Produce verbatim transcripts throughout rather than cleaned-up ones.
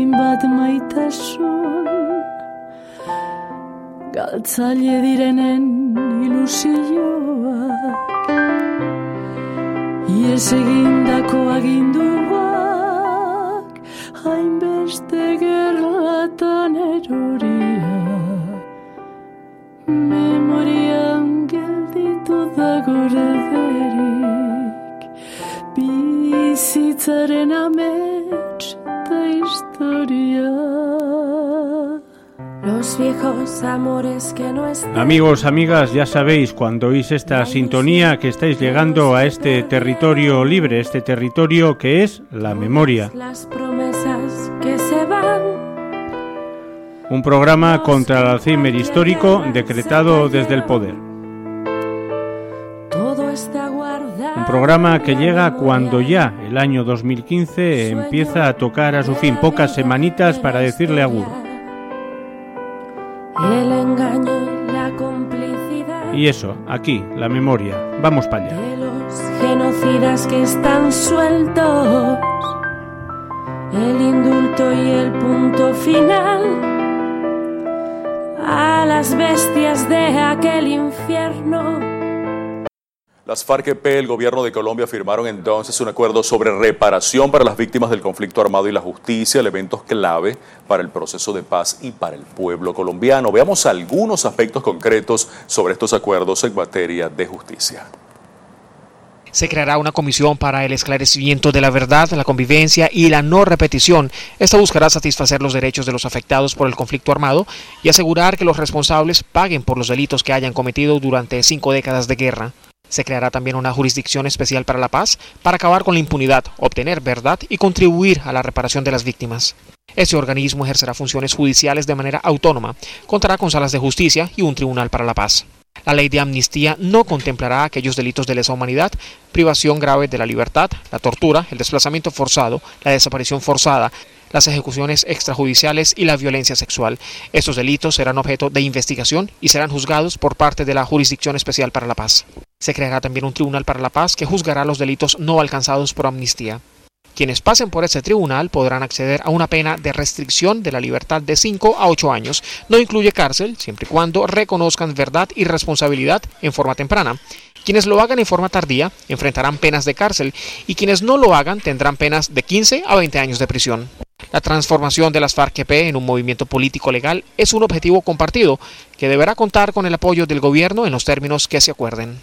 hainbat maitasun, galtzaile direnen ilusioak, ies egindako aginduak, hainbeste gerlatan eroria, memorian gelditu da gorederik, bizitzaren amets da historia. Los viejos amores que no están. Amigos, amigas, ya sabéis cuando oís esta sintonía que estáis llegando a este territorio libre, este territorio que es la memoria. Las promesas que se van. Un programa contra el Alzheimer histórico decretado desde el poder. Todo está guardado. Un programa que llega cuando ya el año dos mil quince empieza a tocar a su fin, pocas semanitas para decirle agur. El engaño y la complicidad. Y eso, aquí, la memoria. Vamos para allá. De los genocidas que están sueltos. El indulto y el punto final. A las bestias de aquel infierno. Las FARC-E P y el gobierno de Colombia firmaron entonces un acuerdo sobre reparación para las víctimas del conflicto armado y la justicia, elementos clave para el proceso de paz y para el pueblo colombiano. Veamos algunos aspectos concretos sobre estos acuerdos en materia de justicia. Se creará una comisión para el esclarecimiento de la verdad, la convivencia y la no repetición. Esta buscará satisfacer los derechos de los afectados por el conflicto armado y asegurar que los responsables paguen por los delitos que hayan cometido durante cinco décadas de guerra. Se creará también una jurisdicción especial para la paz para acabar con la impunidad, obtener verdad y contribuir a la reparación de las víctimas. Este organismo ejercerá funciones judiciales de manera autónoma, contará con salas de justicia y un tribunal para la paz. La ley de amnistía no contemplará aquellos delitos de lesa humanidad, privación grave de la libertad, la tortura, el desplazamiento forzado, la desaparición forzada, las ejecuciones extrajudiciales y la violencia sexual. Estos delitos serán objeto de investigación y serán juzgados por parte de la Jurisdicción Especial para la Paz. Se creará también un tribunal para la paz que juzgará los delitos no alcanzados por amnistía. Quienes pasen por ese tribunal podrán acceder a una pena de restricción de la libertad de cinco a ocho años. No incluye cárcel, siempre y cuando reconozcan verdad y responsabilidad en forma temprana. Quienes lo hagan en forma tardía enfrentarán penas de cárcel y quienes no lo hagan tendrán penas de quince a veinte años de prisión. La transformación de las FARC-E P en un movimiento político legal es un objetivo compartido que deberá contar con el apoyo del gobierno en los términos que se acuerden.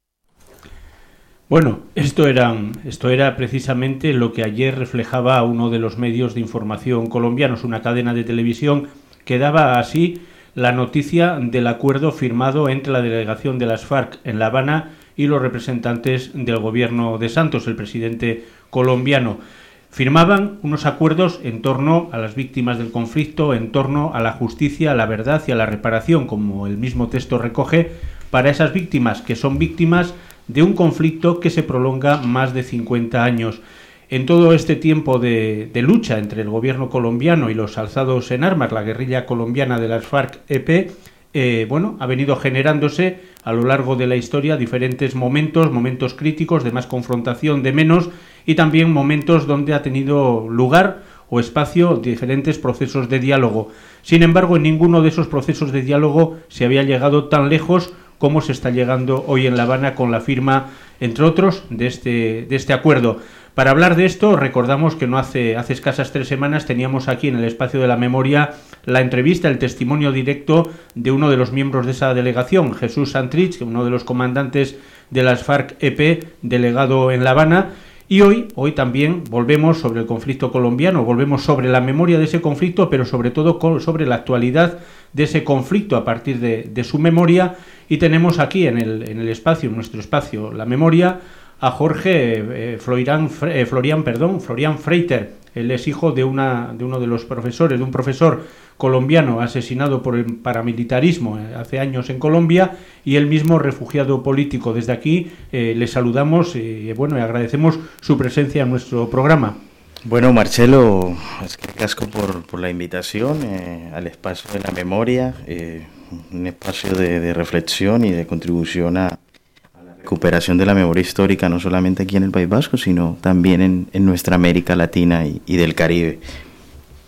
Bueno, esto era, esto era precisamente lo que ayer reflejaba uno de los medios de información colombianos, una cadena de televisión que daba así la noticia del acuerdo firmado entre la delegación de las FARC en La Habana y los representantes del gobierno de Santos, el presidente colombiano. Firmaban unos acuerdos en torno a las víctimas del conflicto, en torno a la justicia, a la verdad y a la reparación, como el mismo texto recoge, para esas víctimas que son víctimas de un conflicto que se prolonga más de cincuenta años. En todo este tiempo de, de lucha entre el gobierno colombiano y los alzados en armas, la guerrilla colombiana de las FARC-E P, eh, bueno, ha venido generándose a lo largo de la historia diferentes momentos, momentos críticos, de más confrontación, de menos, y también momentos donde ha tenido lugar o espacio diferentes procesos de diálogo. Sin embargo, en ninguno de esos procesos de diálogo se había llegado tan lejos como se está llegando hoy en La Habana con la firma, entre otros, de este, de este acuerdo. Para hablar de esto, recordamos que no hace, hace escasas tres semanas teníamos aquí en el Espacio de la Memoria la entrevista, el testimonio directo de uno de los miembros de esa delegación, Jesús Santrich, uno de los comandantes de las FARC-E P, delegado en La Habana. Y hoy, hoy también volvemos sobre el conflicto colombiano, volvemos sobre la memoria de ese conflicto, pero sobre todo sobre la actualidad de ese conflicto a partir de, de su memoria. Y tenemos aquí en el, en el espacio, en nuestro espacio, la memoria, a Jorge eh, Florian, eh, Florian, perdón, Florian Freiter. Él es hijo de, una, de uno de los profesores, de un profesor colombiano asesinado por el paramilitarismo hace años en Colombia, y él mismo refugiado político. Desde aquí eh, le saludamos y eh, bueno, y agradecemos su presencia en nuestro programa. Bueno, Marcelo, es que casco por, por la invitación eh, al espacio de la memoria, eh, un espacio de, de reflexión y de contribución a, a la recuperación de la memoria histórica, no solamente aquí en el País Vasco, sino también en, en nuestra América Latina y, y del Caribe.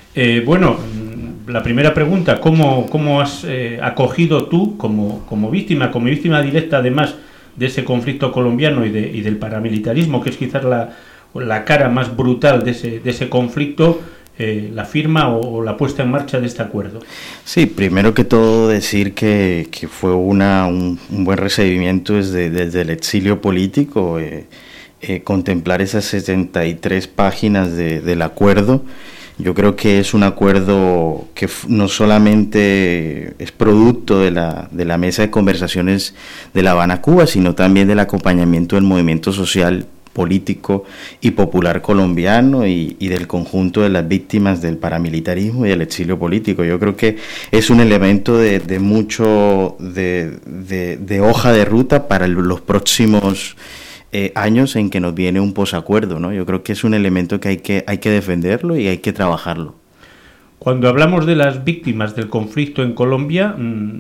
Eh, bueno, la primera pregunta, ¿cómo, cómo has eh, acogido tú como, como víctima, como víctima directa además de ese conflicto colombiano y, de, y del paramilitarismo, que es quizás la, la cara más brutal de ese, de ese conflicto, eh, la firma o, o la puesta en marcha de este acuerdo? Sí, primero que todo decir que, que fue una, un, un buen recibimiento desde, desde el exilio político, eh, eh, contemplar esas setenta y tres páginas de, del acuerdo. Yo creo que es un acuerdo que no solamente es producto de la, de la mesa de conversaciones de La Habana, Cuba, sino también del acompañamiento del movimiento social, político y popular colombiano y, y del conjunto de las víctimas del paramilitarismo y del exilio político. Yo creo que es un elemento de, de mucho, de, de, de hoja de ruta para los próximos Eh, años en que nos viene un posacuerdo, ¿no? Yo creo que es un elemento que hay que hay que defenderlo y hay que trabajarlo. Cuando hablamos de las víctimas del conflicto en Colombia,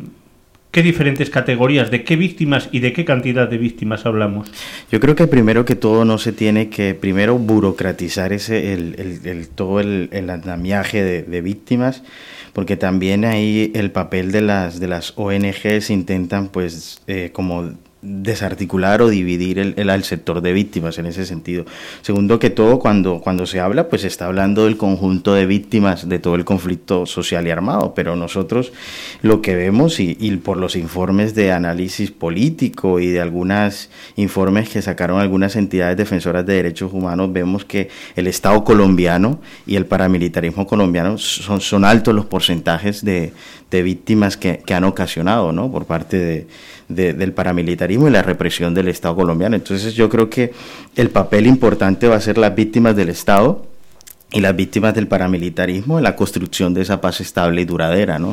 ¿qué diferentes categorías, de qué víctimas y de qué cantidad de víctimas hablamos? Yo creo que primero que todo no se tiene que primero burocratizar ese el, el, el todo el, el andamiaje de, de víctimas, porque también ahí el papel de las de las O N Ges intentan pues eh, como desarticular o dividir el, el, el sector de víctimas en ese sentido. Segundo que todo, cuando, cuando se habla, pues se está hablando del conjunto de víctimas de todo el conflicto social y armado, pero nosotros lo que vemos y, y por los informes de análisis político y de algunos informes que sacaron algunas entidades defensoras de derechos humanos, vemos que el Estado colombiano y el paramilitarismo colombiano son, son altos los porcentajes de, de víctimas que, que han ocasionado, ¿no? Por parte de De, del paramilitarismo y la represión del Estado colombiano. Entonces yo creo que el papel importante va a ser las víctimas del Estado y las víctimas del paramilitarismo en la construcción de esa paz estable y duradera, ¿no?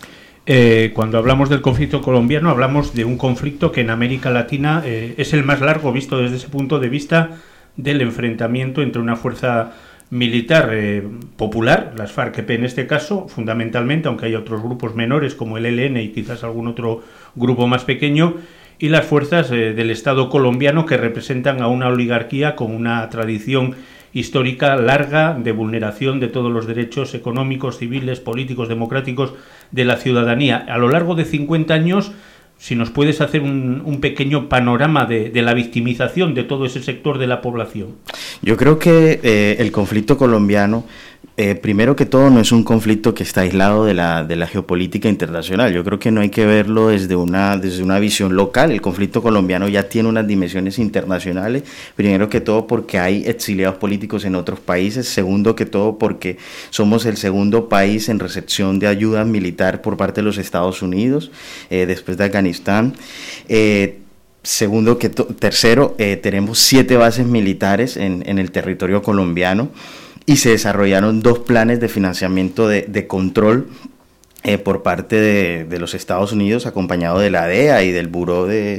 Eh, cuando hablamos del conflicto colombiano, hablamos de un conflicto que en América Latina eh, es el más largo visto desde ese punto de vista del enfrentamiento entre una fuerza militar eh, popular, las FARC-E P en este caso, fundamentalmente, aunque hay otros grupos menores como el E L N y quizás algún otro grupo más pequeño, y las fuerzas eh, del Estado colombiano, que representan a una oligarquía con una tradición histórica larga de vulneración de todos los derechos económicos, civiles, políticos, democráticos de la ciudadanía. A lo largo de cincuenta años, si nos puedes hacer un, un pequeño panorama de, de la victimización de todo ese sector de la población. Yo creo que eh, el conflicto colombiano, eh, primero que todo, no es un conflicto que está aislado de la, de la geopolítica internacional. Yo creo que no hay que verlo desde una, desde una visión local. El conflicto colombiano ya tiene unas dimensiones internacionales, primero que todo porque hay exiliados políticos en otros países, segundo que todo porque somos el segundo país en recepción de ayuda militar por parte de los Estados Unidos, eh, después de Afganistán. Eh, Segundo que to- tercero, eh, tenemos siete bases militares en, en el territorio colombiano y se desarrollaron dos planes de financiamiento de, de control eh, por parte de, de los Estados Unidos, acompañado de la D E A y del Buró de,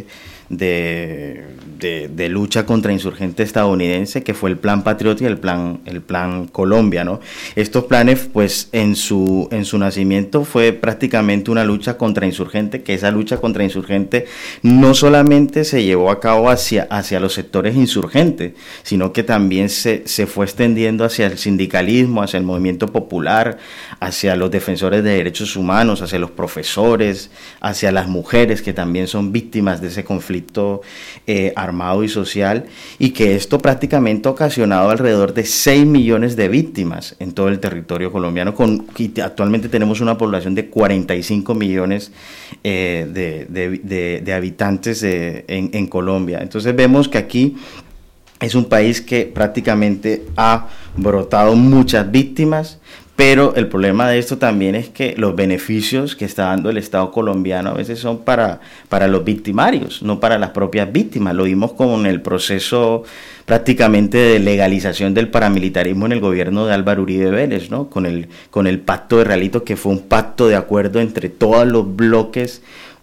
de, de, de lucha contra insurgente estadounidense, que fue el Plan Patriota y el Plan, el Plan Colombia, ¿no? Estos planes, pues, en su, en su nacimiento fue prácticamente una lucha contra insurgente, que esa lucha contra insurgente no solamente se llevó a cabo hacia, hacia los sectores insurgentes, sino que también se, se fue extendiendo hacia el sindicalismo, hacia el movimiento popular, hacia los defensores de derechos humanos, hacia los profesores, hacia las mujeres que también son víctimas de ese conflicto eh, armado y social, y que esto prácticamente ha ocasionado alrededor de seis millones de víctimas en todo el territorio colombiano, con, y actualmente tenemos una población de cuarenta y cinco millones eh, de, de, de, de habitantes de, en, en Colombia. Entonces vemos que aquí es un país que prácticamente ha brotado muchas víctimas, pero el problema de esto también es que los beneficios que está dando el Estado colombiano a veces son para, para los victimarios, no para las propias víctimas. Lo vimos con el proceso prácticamente de legalización del paramilitarismo en el gobierno de Álvaro Uribe Vélez, ¿no? Con el, con el pacto de Realito, que fue un pacto de acuerdo entre todos los bloques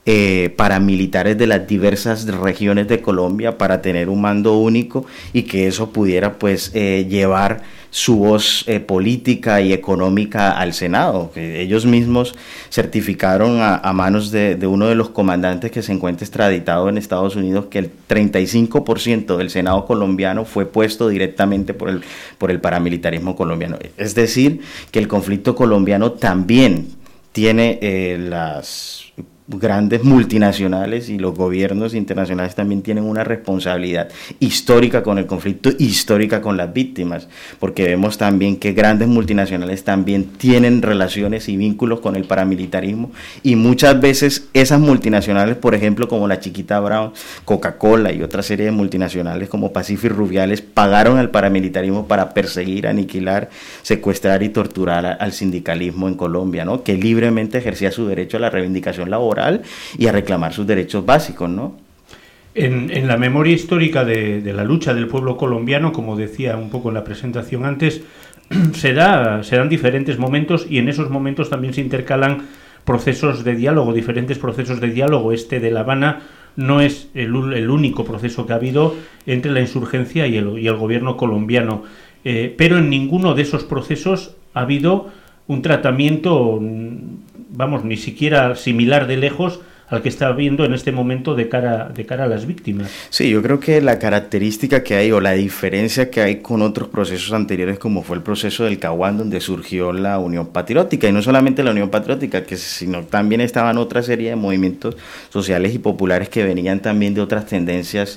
eh, paramilitares de las diversas regiones de Colombia para tener un mando único y que eso pudiera pues eh, llevar su voz eh, política y económica al Senado, que ellos mismos certificaron a, a manos de, de uno de los comandantes que se encuentra extraditado en Estados Unidos que el treinta y cinco por ciento del Senado colombiano fue puesto directamente por el, por el paramilitarismo colombiano. Es decir, que el conflicto colombiano también tiene eh, las grandes multinacionales y los gobiernos internacionales también tienen una responsabilidad histórica con el conflicto, histórica con las víctimas, porque vemos también que grandes multinacionales también tienen relaciones y vínculos con el paramilitarismo y muchas veces esas multinacionales, por ejemplo, como la Chiquita Brown, Coca-Cola y otra serie de multinacionales como Pacífico y Rubiales, pagaron al paramilitarismo para perseguir, aniquilar, secuestrar y torturar a, al sindicalismo en Colombia, ¿no? Que libremente ejercía su derecho a la reivindicación laboral y a reclamar sus derechos básicos, ¿no? En, en la memoria histórica de, de la lucha del pueblo colombiano, como decía un poco en la presentación antes, se, da, se dan diferentes momentos y en esos momentos también se intercalan procesos de diálogo, diferentes procesos de diálogo. Este de La Habana no es el, el único proceso que ha habido entre la insurgencia y el, y el gobierno colombiano, eh, pero en ninguno de esos procesos ha habido un tratamiento, vamos, ni siquiera similar de lejos al que está habiendo en este momento de cara, de cara a las víctimas. Sí, yo creo que la característica que hay o la diferencia que hay con otros procesos anteriores, como fue el proceso del Caguán, donde surgió la Unión Patriótica, y no solamente la Unión Patriótica, que, sino también estaban otra serie de movimientos sociales y populares que venían también de otras tendencias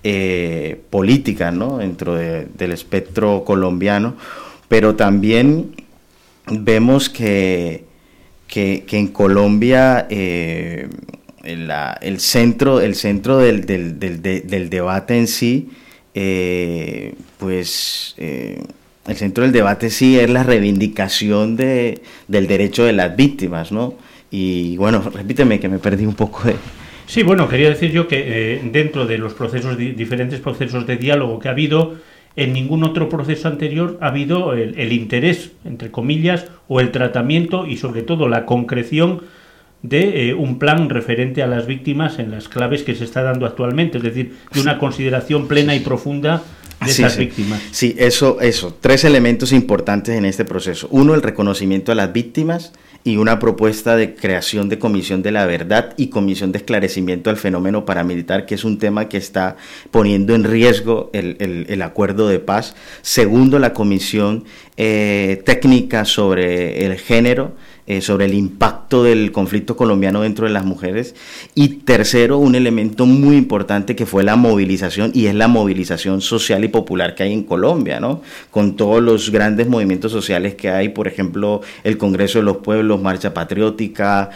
eh, políticas, ¿no? Dentro de, del espectro colombiano, pero también vemos que, que, que en Colombia eh, la, el centro, el centro del, del, del, del debate en sí, eh, pues eh, el centro del debate sí es la reivindicación de, del derecho de las víctimas, ¿no? Y bueno, repíteme que me perdí un poco de... Sí, bueno, quería decir yo que eh, dentro de los procesos, diferentes procesos de diálogo que ha habido, en ningún otro proceso anterior ha habido el, el interés, entre comillas, o el tratamiento y sobre todo la concreción de eh, un plan referente a las víctimas en las claves que se está dando actualmente, es decir, de una consideración plena y profunda de sí, esas sí. víctimas. Sí, eso, eso. Tres elementos importantes en este proceso. Uno, el reconocimiento a las víctimas y una propuesta de creación de comisión de la verdad y comisión de esclarecimiento al fenómeno paramilitar, que es un tema que está poniendo en riesgo el, el, el acuerdo de paz. Segundo, la comisión eh, técnica sobre el género, eh, sobre el impacto del conflicto colombiano dentro de las mujeres. Y tercero, un elemento muy importante que fue la movilización, y es la movilización social y popular que hay en Colombia, ¿no? Con todos los grandes movimientos sociales que hay, por ejemplo, el Congreso de los Pueblos, Marcha Patriótica,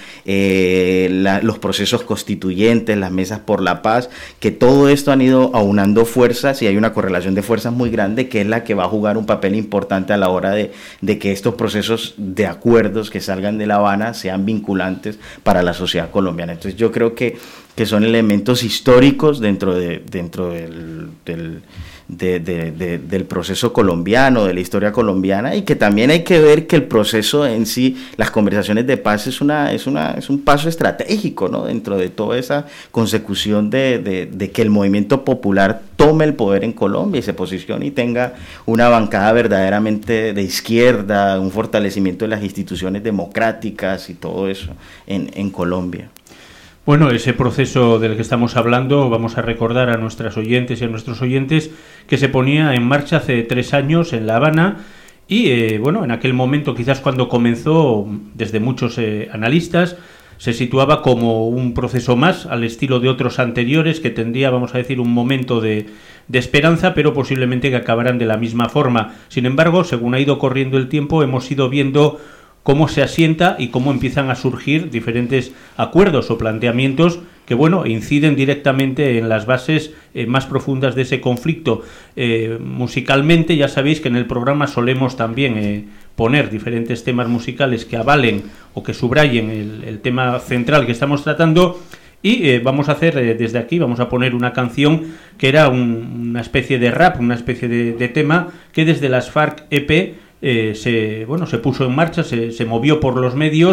eh, la, los procesos constituyentes, las mesas por la paz, que todo esto han ido aunando fuerzas y hay una correlación de fuerzas muy grande que es la que va a jugar un papel importante a la hora de, de que estos procesos de acuerdos que salgan de La Habana sean vinculantes para la sociedad colombiana. Entonces yo creo que, que son elementos históricos dentro, de, dentro del... del De, de, de, del proceso colombiano, de la historia colombiana, y que también hay que ver que el proceso en sí, las conversaciones de paz es una es una es un paso estratégico, ¿no? Dentro de toda esa consecución de, de, de que el movimiento popular tome el poder en Colombia y se posicione y tenga una bancada verdaderamente de izquierda, un fortalecimiento de las instituciones democráticas y todo eso en, en Colombia. Bueno, ese proceso del que estamos hablando, vamos a recordar a nuestras oyentes y a nuestros oyentes que se ponía en marcha hace tres años en La Habana y, eh, bueno, en aquel momento, quizás cuando comenzó, desde muchos eh, analistas, se situaba como un proceso más al estilo de otros anteriores que tendría, vamos a decir, un momento de, de esperanza, pero posiblemente que acabaran de la misma forma. Sin embargo, según ha ido corriendo el tiempo, hemos ido viendo cómo se asienta y cómo empiezan a surgir diferentes acuerdos o planteamientos que, bueno, inciden directamente en las bases eh, más profundas de ese conflicto. Eh, musicalmente, ya sabéis que en el programa solemos también eh, poner diferentes temas musicales que avalen o que subrayen el, el tema central que estamos tratando. Y eh, vamos a hacer eh, desde aquí, vamos a poner una canción que era un, una especie de rap, una especie de, de tema que desde las FARC E P Eh, se, bueno, se puso en marcha, se, se movió por los medios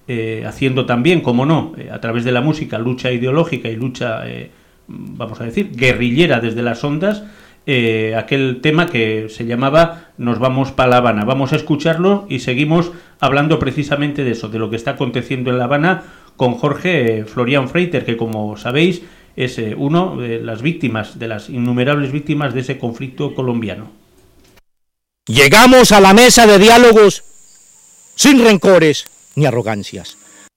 eh, haciendo también, como no, eh, a través de la música, lucha ideológica y lucha, eh, vamos a decir, guerrillera desde las ondas, eh, aquel tema que se llamaba Nos vamos pa' La Habana. Vamos a escucharlo y seguimos hablando precisamente de eso, de lo que está aconteciendo en La Habana, con Jorge eh, Florian Freiter, que como sabéis es eh, uno de las víctimas, de las innumerables víctimas de ese conflicto colombiano. Llegamos a la mesa de diálogos sin rencores ni arrogancias.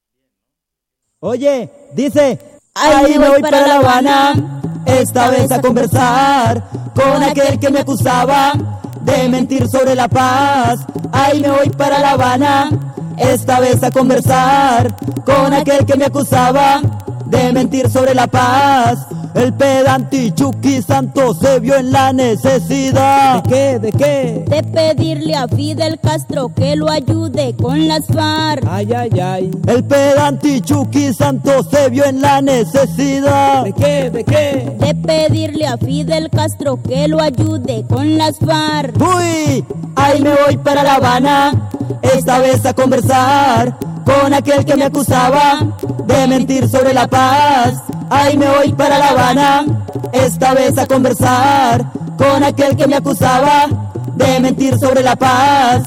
Oye, dice, ahí me voy para La Habana, esta vez a conversar con aquel que me acusaba de mentir sobre la paz. Ahí me voy para La Habana, esta vez a conversar con aquel que me acusaba de mentir sobre la paz. El pedante Chucky Santos se vio en la necesidad. ¿De qué? ¿De qué? De pedirle a Fidel Castro que lo ayude con las FARC. Ay, ay, ay. El pedante Chucky Santos se vio en la necesidad. ¿De qué? ¿De qué? De pedirle a Fidel Castro que lo ayude con las FARC. Uy, ahí me voy para La Habana, esta vez a conversar con aquel que me acusaba de mentir sobre la paz. Ahí me voy para La Habana, esta vez a conversar con aquel que me acusaba de mentir sobre la paz.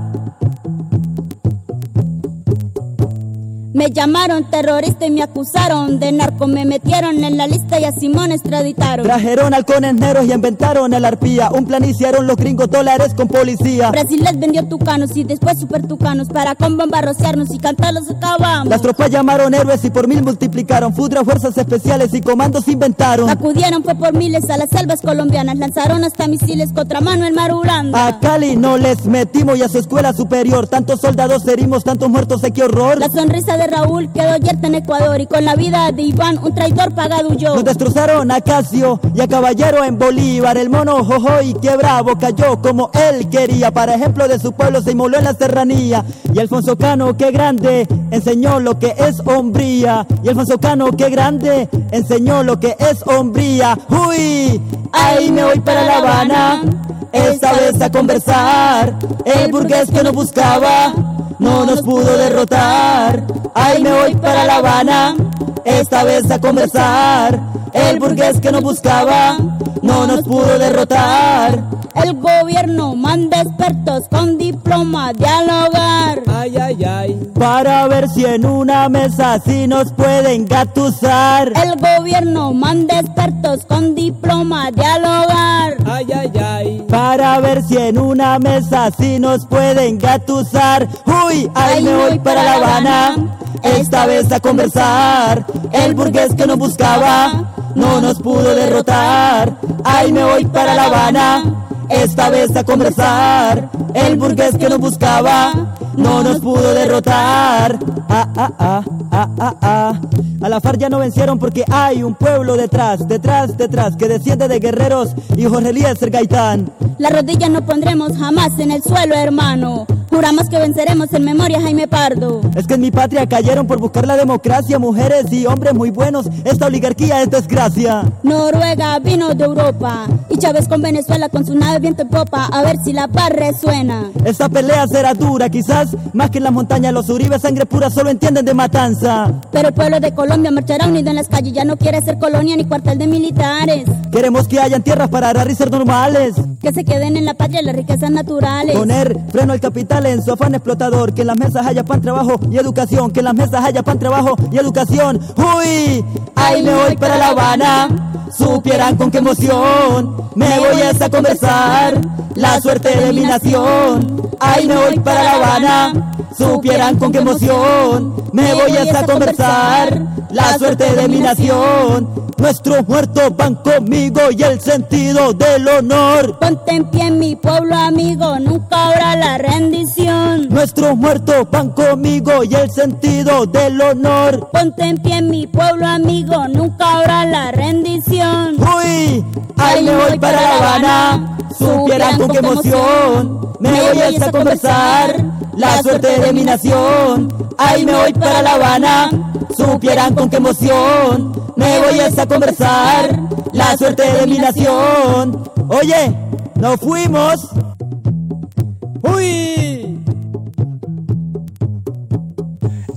Me llamaron terrorista y me acusaron de narco, me metieron en la lista y a Simón extraditaron. Trajeron halcones negros y inventaron el arpía, un plan hicieron los gringos dólares con policía. Brasil les vendió tucanos y después super tucanos para con bomba rociarnos y cantarlos acabamos. Las tropas llamaron héroes y por mil multiplicaron, Fudra, fuerzas especiales y comandos inventaron. Acudieron fue por miles a las selvas colombianas, lanzaron hasta misiles contra Manuel Marulanda. A Cali no les metimos y a su escuela superior, tantos soldados herimos, tantos muertos, qué horror. La sonrisa de Raúl quedó yerta en Ecuador y con la vida de Iván un traidor pagado huyó. Nos destrozaron a Casio y a Caballero en Bolívar, el mono Jojoy que bravo cayó como él quería, para ejemplo de su pueblo se inmoló en la serranía. Y Alfonso Cano que grande enseñó lo que es hombría, y Alfonso Cano que grande enseñó lo que es hombría. Uy, ahí me voy para La Habana, esta vez a conversar, el burgués que nos buscaba no nos pudo derrotar. Ahí me voy para La Habana, esta vez a conversar, el burgués que nos buscaba no nos pudo derrotar. El gobierno manda expertos con diploma a dialogar. Ay, ay, ay. Para ver si en una mesa sí nos pueden gatusar. El gobierno manda expertos con diploma a dialogar. Ay, ay, ay. Para ver si en una mesa sí nos pueden gatusar. Uy, ahí me voy para La Habana, esta vez a conversar, el burgués que nos buscaba no nos pudo derrotar. Ahí me voy para La Habana, esta vez a conversar, el burgués que nos buscaba no nos pudo derrotar. Ah, ah, ah, ah, ah, ah. A la FARC ya no vencieron porque hay un pueblo detrás, detrás, detrás, que desciende de guerreros y Jorge Eliezer Gaitán. La rodilla no pondremos jamás en el suelo, hermano. Juramos que venceremos en memoria Jaime Pardo. Es que en mi patria cayeron por buscar la democracia mujeres y hombres muy buenos. Esta oligarquía es desgracia. Noruega vino de Europa y Chávez con Venezuela con su nave viento en popa, a ver si la paz resuena. Esta pelea será dura, quizás más que en las montañas. Los uribes sangre pura solo entienden de matanza. Pero el pueblo de Colombia marchará unido en las calles, ya no quiere ser colonia ni cuartel de militares. Queremos que hayan tierras para arar y ser normales, que se queden en la patria las riquezas naturales. Poner freno al capital en su afán explotador, que en las mesas haya pan, trabajo y educación, que en las mesas haya pan, trabajo y educación. Uy, ahí me voy para La Habana, supieran con qué emoción me voy a esa conversar la suerte de mi nación. Ahí me voy para La Habana, supieran con qué emoción me voy a esa conversar la suerte de mi nación. Nuestros muertos van conmigo y el sentido del honor. Ponte en pie mi pueblo amigo, nunca habrá la rendición. Nuestros muertos van conmigo y el sentido del honor. Ponte en pie mi pueblo amigo, nunca habrá la rendición. Uy, ahí me voy para La Habana, supieran con qué emoción me voy a esa conversar la suerte de mi nación. Ahí me voy para La Habana, supieran con qué emoción me voy a esa conversar la suerte de mi nación. Oye, nos fuimos. Uy.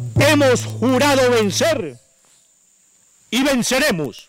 hemos jurado vencer y venceremos.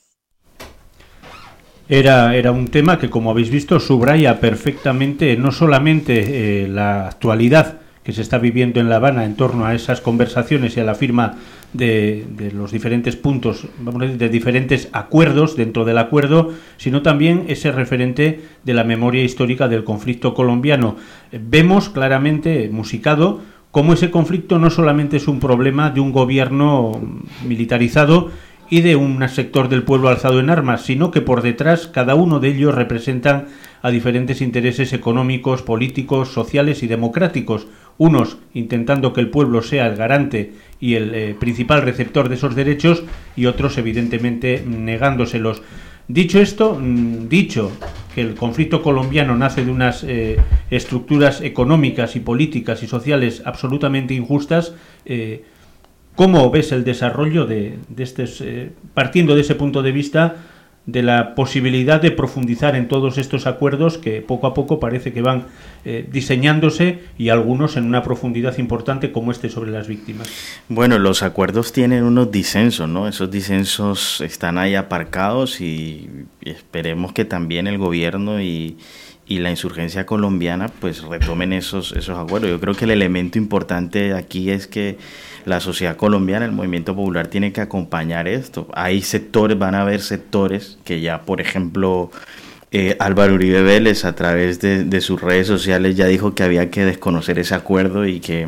Era, era un tema que, como habéis visto, subraya perfectamente no solamente eh, la actualidad que se está viviendo en La Habana en torno a esas conversaciones y a la firma de, de los diferentes puntos, vamos a decir, de diferentes acuerdos dentro del acuerdo, sino también ese referente de la memoria histórica del conflicto colombiano. Vemos claramente, musicado, cómo ese conflicto no solamente es un problema de un gobierno militarizado y de un sector del pueblo alzado en armas, sino que por detrás cada uno de ellos representan a diferentes intereses económicos, políticos, sociales y democráticos, unos intentando que el pueblo sea el garante y el eh, principal receptor de esos derechos, y otros evidentemente negándoselos. Dicho esto, dicho que el conflicto colombiano nace de unas eh, estructuras económicas y políticas y sociales absolutamente injustas, eh, ¿cómo ves el desarrollo de, de este, eh, partiendo de ese punto de vista, de la posibilidad de profundizar en todos estos acuerdos que poco a poco parece que van eh, diseñándose, y algunos en una profundidad importante como este sobre las víctimas? Bueno, los acuerdos tienen unos disensos, ¿no? Esos disensos están ahí aparcados y, y esperemos que también el gobierno y, y la insurgencia colombiana pues retomen esos, esos acuerdos. Yo creo que el elemento importante aquí es que la sociedad colombiana, el movimiento popular, tiene que acompañar esto. Hay sectores, van a haber sectores que ya, por ejemplo, eh, Álvaro Uribe Vélez, a través de, de sus redes sociales, ya dijo que había que desconocer ese acuerdo y que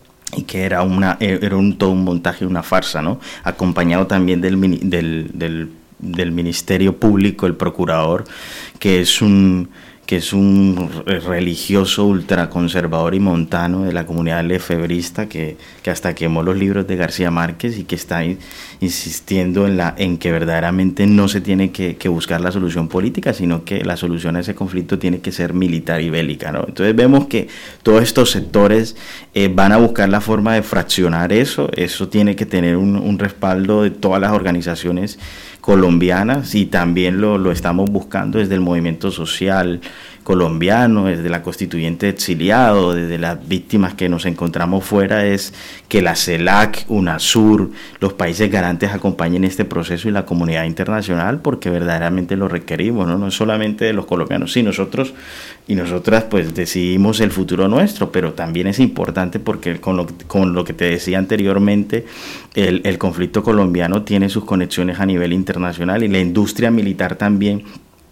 y que era una era un todo un montaje, una farsa, ¿no? Acompañado también del del del, del Ministerio Público, el procurador, que es un que es un religioso ultraconservador y montano de la comunidad lefebrista que, que hasta quemó los libros de García Márquez y que está insistiendo en, la, en que verdaderamente no se tiene que, que buscar la solución política, sino que la solución a ese conflicto tiene que ser militar y bélica, ¿no? Entonces vemos que todos estos sectores eh, van a buscar la forma de fraccionar eso. Eso tiene que tener un, un respaldo de todas las organizaciones colombianas, y también lo, lo estamos buscando desde el movimiento social colombiano, desde la constituyente exiliado, desde las víctimas que nos encontramos fuera, es que la CELAC, UNASUR, los países garantes acompañen este proceso, y la comunidad internacional, porque verdaderamente lo requerimos, ¿no? No es solamente de los colombianos, sí, nosotros y nosotras pues decidimos el futuro nuestro, pero también es importante porque con lo, con lo que te decía anteriormente, el, el conflicto colombiano tiene sus conexiones a nivel internacional, y la industria militar también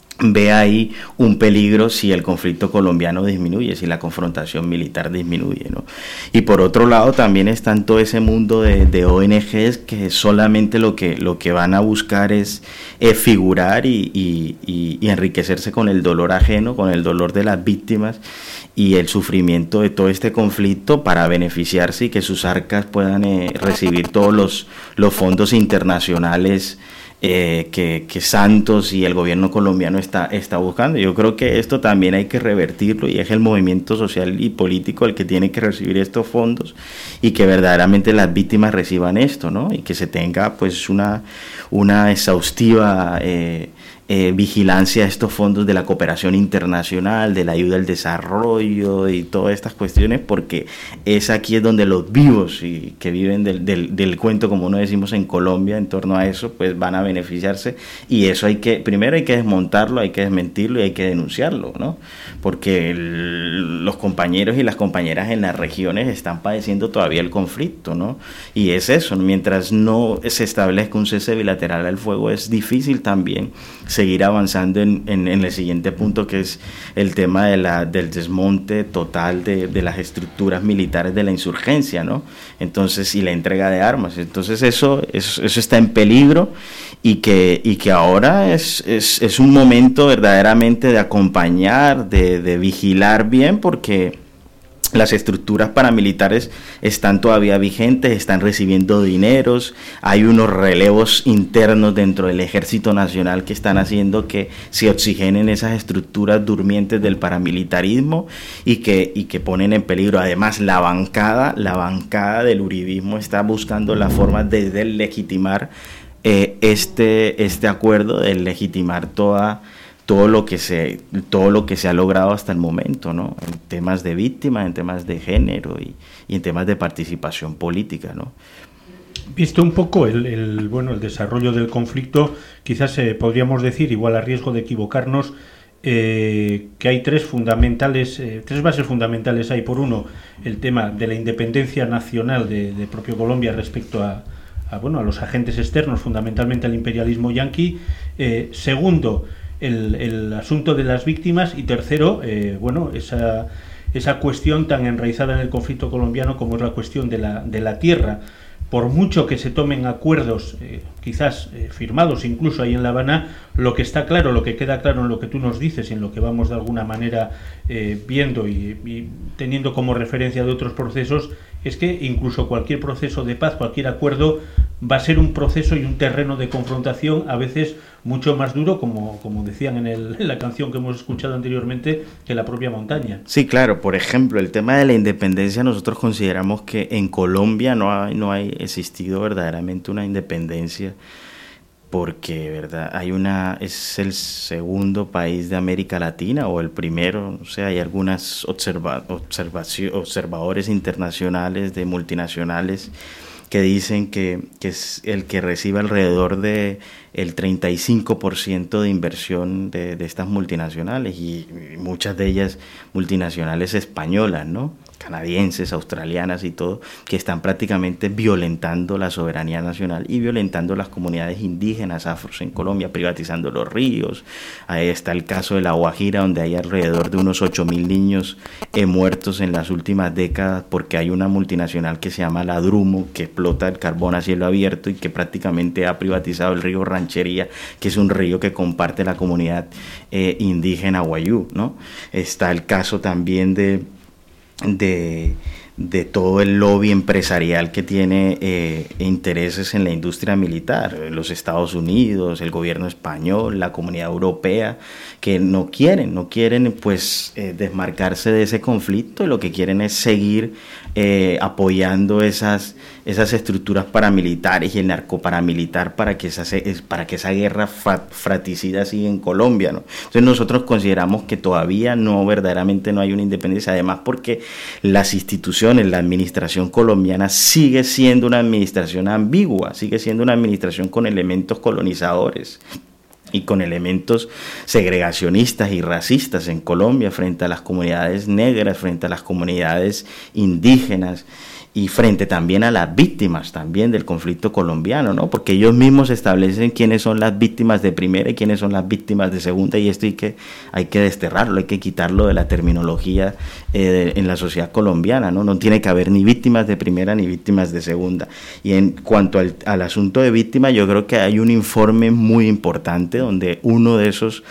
ve ahí un peligro si el conflicto colombiano disminuye, si la confrontación militar disminuye, ¿no? Y por otro lado también está en todo ese mundo de, de O N Ges que solamente lo que, lo que van a buscar es, es figurar y, y, y, y enriquecerse con el dolor ajeno, con el dolor de las víctimas y el sufrimiento de todo este conflicto para beneficiarse y que sus arcas puedan eh, recibir todos los, los fondos internacionales Eh, que, que Santos y el gobierno colombiano está, está buscando. Yo creo que esto también hay que revertirlo, y es el movimiento social y político el que tiene que recibir estos fondos, y que verdaderamente las víctimas reciban esto, ¿no? Y que se tenga pues una, una exhaustiva eh, eh, vigilancia a estos fondos de la cooperación internacional, de la ayuda al desarrollo y todas estas cuestiones, porque es aquí es donde los vivos y que viven del, del, del cuento, como no decimos en Colombia, en torno a eso, pues van a beneficiarse. Y eso hay que, primero hay que desmontarlo, hay que desmentirlo y hay que denunciarlo, ¿no? Porque el, los compañeros y las compañeras en las regiones están padeciendo todavía el conflicto, ¿no? Y es eso, mientras no se establezca un cese bilateral al fuego, es difícil también seguir avanzando en, en, en el siguiente punto, que es el tema de la, del desmonte total de, de las estructuras militares de la insurgencia, ¿no? Entonces, y la entrega de armas. Entonces eso, eso, eso está en peligro, y que, y que ahora es, es, es un momento verdaderamente de acompañar, de, de vigilar bien, porque las estructuras paramilitares están todavía vigentes, están recibiendo dineros, hay unos relevos internos dentro del Ejército Nacional que están haciendo que se oxigenen esas estructuras durmientes del paramilitarismo, y que, y que ponen en peligro. Además, la bancada, la bancada del uribismo está buscando la forma de deslegitimar eh, este, este acuerdo, de legitimar toda todo lo que se todo lo que se ha logrado hasta el momento, ¿no? En temas de víctimas, en temas de género y, y en temas de participación política, ¿no? Visto un poco el, el bueno el desarrollo del conflicto, quizás eh, podríamos decir, igual a riesgo de equivocarnos, eh, que hay tres fundamentales, eh, tres bases fundamentales. Hay, por uno, el tema de la independencia nacional de, de propio Colombia respecto a, a bueno a los agentes externos, fundamentalmente al imperialismo yanqui. Eh, segundo, el, el asunto de las víctimas, y tercero, eh, bueno esa esa cuestión tan enraizada en el conflicto colombiano como es la cuestión de la de la tierra. Por mucho que se tomen acuerdos, eh, quizás eh, firmados incluso ahí en La Habana, lo que está claro, lo que queda claro en lo que tú nos dices y en lo que vamos de alguna manera eh, viendo y, y teniendo como referencia de otros procesos, es que incluso cualquier proceso de paz, cualquier acuerdo, va a ser un proceso y un terreno de confrontación a veces mucho más duro, como, como decían en, el, en la canción que hemos escuchado anteriormente, que la propia montaña. Sí, claro. Por ejemplo, el tema de la independencia, nosotros consideramos que en Colombia no hay, no hay existido verdaderamente una independencia, porque verdad hay una es el segundo país de América Latina o el primero, o sea, hay algunas observa, observación, observadores internacionales de multinacionales que dicen que, que es el que recibe alrededor de el treinta y cinco por ciento de inversión de, de estas multinacionales, y, y muchas de ellas multinacionales españolas, ¿no? Canadienses, australianas y todo, que están prácticamente violentando la soberanía nacional y violentando las comunidades indígenas afros en Colombia, privatizando los ríos. Ahí está el caso de La Guajira, donde hay alrededor de unos ocho mil niños eh, muertos en las últimas décadas porque hay una multinacional que se llama La Drumo, que explota el carbón a cielo abierto y que prácticamente ha privatizado el río Ranchería, que es un río que comparte la comunidad eh, indígena Wayuu, ¿no? Está el caso también de de, de todo el lobby empresarial que tiene eh, intereses en la industria militar, los Estados Unidos, el gobierno español, la Comunidad Europea, que no quieren, no quieren pues eh, desmarcarse de ese conflicto, y lo que quieren es seguir eh, apoyando esas, esas estructuras paramilitares y el narcoparamilitar para que esa, para que esa guerra fratricida siga en Colombia, ¿no? Entonces nosotros consideramos que todavía no, verdaderamente no hay una independencia, además porque las instituciones, la administración colombiana sigue siendo una administración ambigua, sigue siendo una administración con elementos colonizadores y con elementos segregacionistas y racistas en Colombia frente a las comunidades negras, frente a las comunidades indígenas y frente también a las víctimas también del conflicto colombiano, ¿no? Porque ellos mismos establecen quiénes son las víctimas de primera y quiénes son las víctimas de segunda, y esto hay que, hay que desterrarlo, hay que quitarlo de la terminología eh, de, en la sociedad colombiana, ¿no? No tiene que haber ni víctimas de primera ni víctimas de segunda. Y en cuanto al, al asunto de víctimas, yo creo que hay un informe muy importante donde uno de esos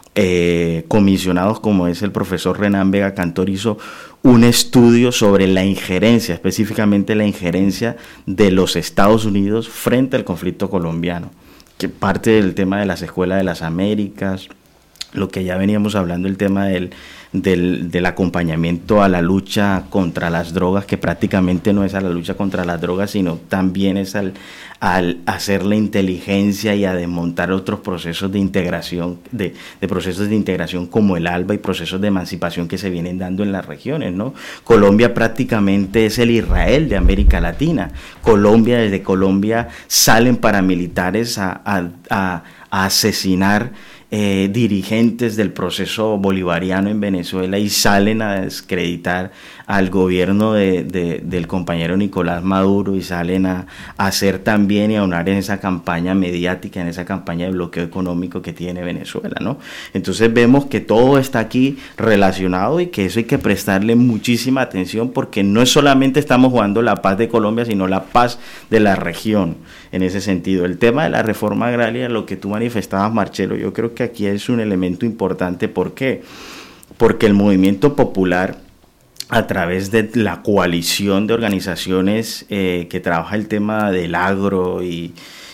eh, comisionados, como es el profesor Renan Vega Cantor, hizo un estudio sobre la injerencia, específicamente la injerencia de los Estados Unidos frente al conflicto colombiano, que parte del tema de las escuelas de las Américas, lo que ya veníamos hablando, el tema del, del, del acompañamiento a la lucha contra las drogas, que prácticamente no es a la lucha contra las drogas, sino también es al, al hacer la inteligencia y a desmontar otros procesos de integración, de, de procesos de integración como el ALBA y procesos de emancipación que se vienen dando en las regiones, ¿no? Colombia prácticamente es el Israel de América Latina. Colombia, desde Colombia salen paramilitares a, a, a, a asesinar Eh, dirigentes del proceso bolivariano en Venezuela y salen a desacreditar al gobierno de, de, del compañero Nicolás Maduro, y salen a, a hacer también y a unar en esa campaña mediática, en esa campaña de bloqueo económico que tiene Venezuela, ¿no? Entonces vemos que todo está aquí relacionado y que eso hay que prestarle muchísima atención, porque no es solamente estamos jugando la paz de Colombia, sino la paz de la región en ese sentido. El tema de la reforma agraria, lo que tú manifestabas, Marcelo, yo creo que aquí es un elemento importante. ¿Por qué? Porque el movimiento popular, a través de la coalición de organizaciones eh, que trabaja el tema del agro y,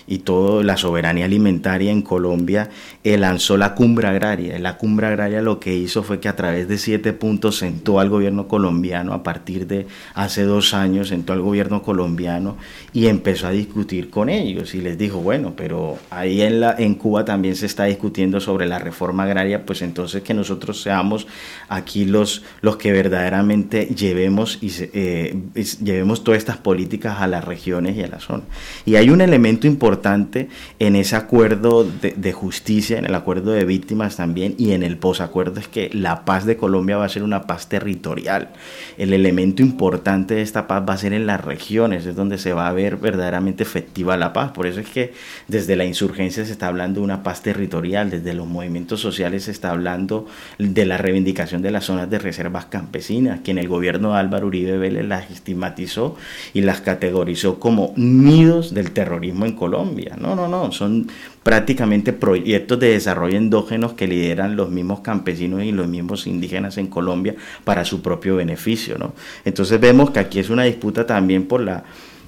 y toda la soberanía alimentaria en Colombia, eh, lanzó la cumbre agraria. La cumbre agraria lo que hizo fue que a través de siete puntos sentó al gobierno colombiano, a partir de hace dos años sentó al gobierno colombiano y empezó a discutir con ellos y les dijo, bueno, pero ahí en, la, en Cuba también se está discutiendo sobre la reforma agraria, pues entonces que nosotros seamos aquí los, los que verdaderamente llevemos, y, eh, llevemos todas estas políticas a las regiones y a la zona. Y hay un elemento importante en ese acuerdo de, de justicia, en el acuerdo de víctimas también, y en el posacuerdo, es que la paz de Colombia va a ser una paz territorial. El elemento importante de esta paz va a ser en las regiones, es donde se va a ver verdaderamente efectiva la paz. Por eso es que desde la insurgencia se está hablando de una paz territorial, desde los movimientos sociales se está hablando de la reivindicación de las zonas de reservas campesinas, que en el gobierno de Álvaro Uribe Vélez las estigmatizó y las categorizó como nidos del terrorismo en Colombia. No, no, no, son prácticamente proyectos de desarrollo endógenos que lideran los mismos campesinos y los mismos indígenas en Colombia para su propio beneficio, ¿no? Entonces vemos que aquí es una disputa también por la